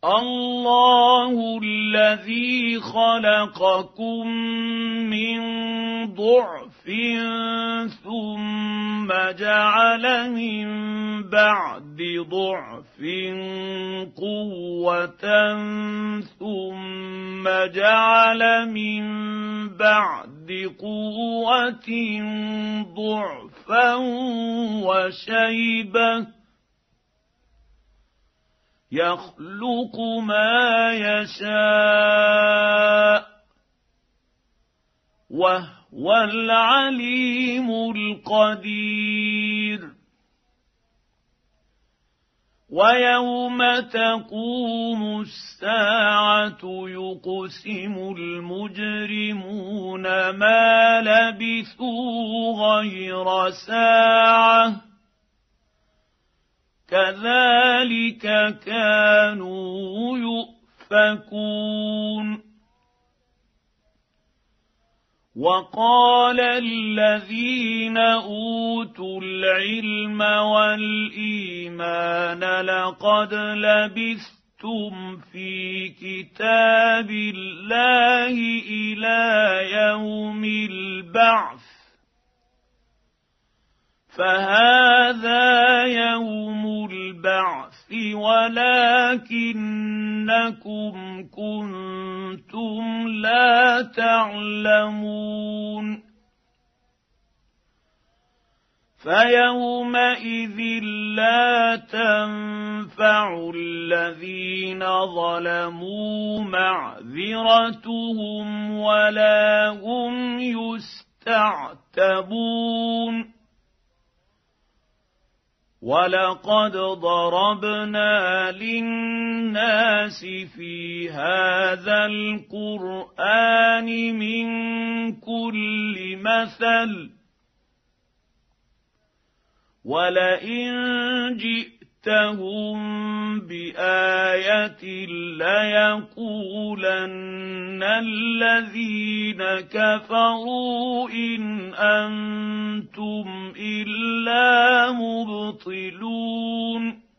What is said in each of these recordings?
الله الذي خلقكم من ضعف ثم جعل من بعد ضعف قوة ثم جعل من بعد قوة ضعفا وشيبة يخلق ما يشاء وهو العليم القدير. ويوم تقوم الساعة يقسم المجرمون ما لبثوا غير ساعة كذلك كانوا يؤفكون. وقال الذين أوتوا العلم والإيمان لقد لبثتم في كتاب الله إلى يوم البعث فهذا يوم البعث ولكنكم كنتم لا تعلمون. فيومئذ لا تنفع الذين ظلموا معذرتهم ولا هم يستعتبون. ولقد ضربنا للناس في هذا القرآن من كل مثل ولئن جئتهم بآية ليقولن الذين كفروا إن أنتم إلا مبطلون.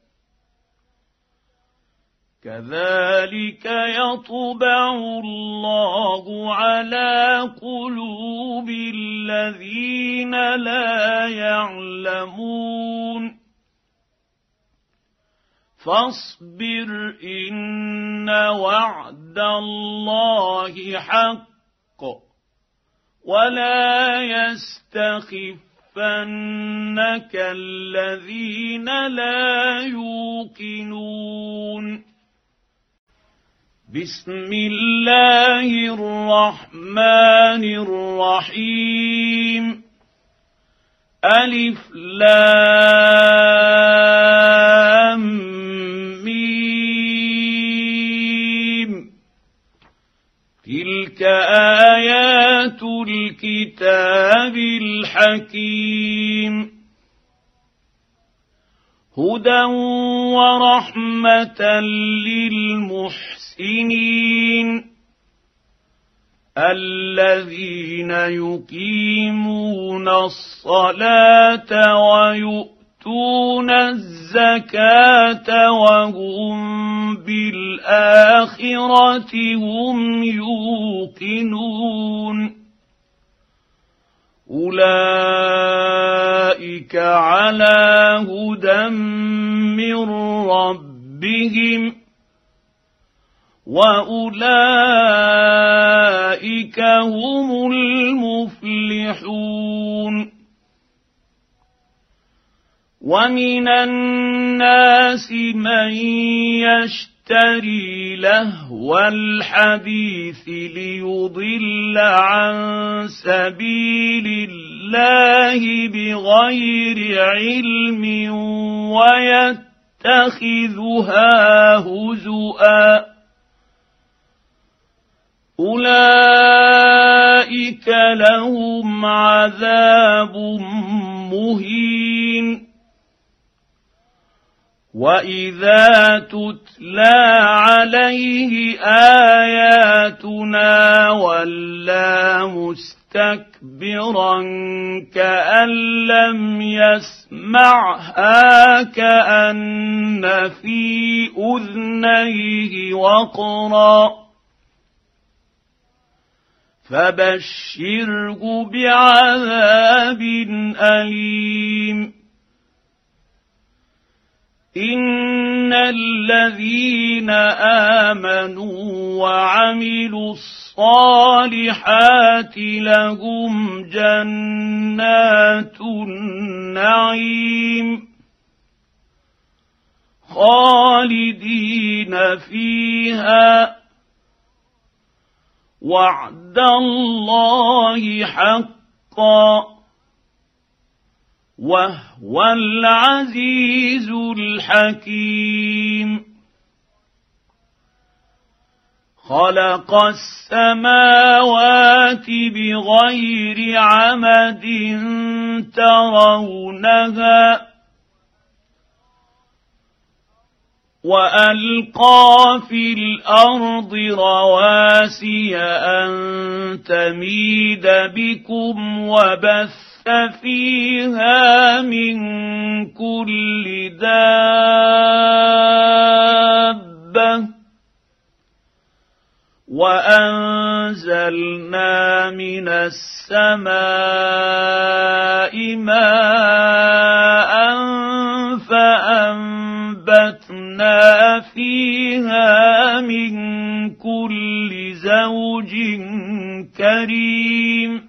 كذلك يطبع الله على قلوب الذين لا يعلمون. فاصبر إن وعد الله حق ولا يستخفنك الذين لا يوقنون. بسم الله الرحمن الرحيم. ألف لام ميم. تلك آيات الكتاب الحكيم هدى ورحمة للمحسنين الذين يقيمون الصلاة ويؤتون الزكاة وهم بالآخرة هم يوقنون. أولئك على هدى من ربهم وأولئك هم المفلحون. ومن الناس من يشتري لهو الحديث ليضل عن سبيل الله بغير علم ويتخذها هزؤا أولئك لهم عذاب مهين. وإذا تتلى عليه آياتنا ولى مستكبرا كأن لم يسمعها يسمعها كأن في أذنيه وقرا فبشره بعذاب أليم إن الذين آمنوا وعملوا الصالحات لهم جنات النعيم خالدين فيها وعد الله حقا وهو العزيز الحكيم خلق السماوات بغير عمد ترونها وألقى في الأرض رواسي أن تميد بكم وبث فيها من كل دابة وأنزلنا من السماء ماء فأنبتنا فيها من كل زوج كريم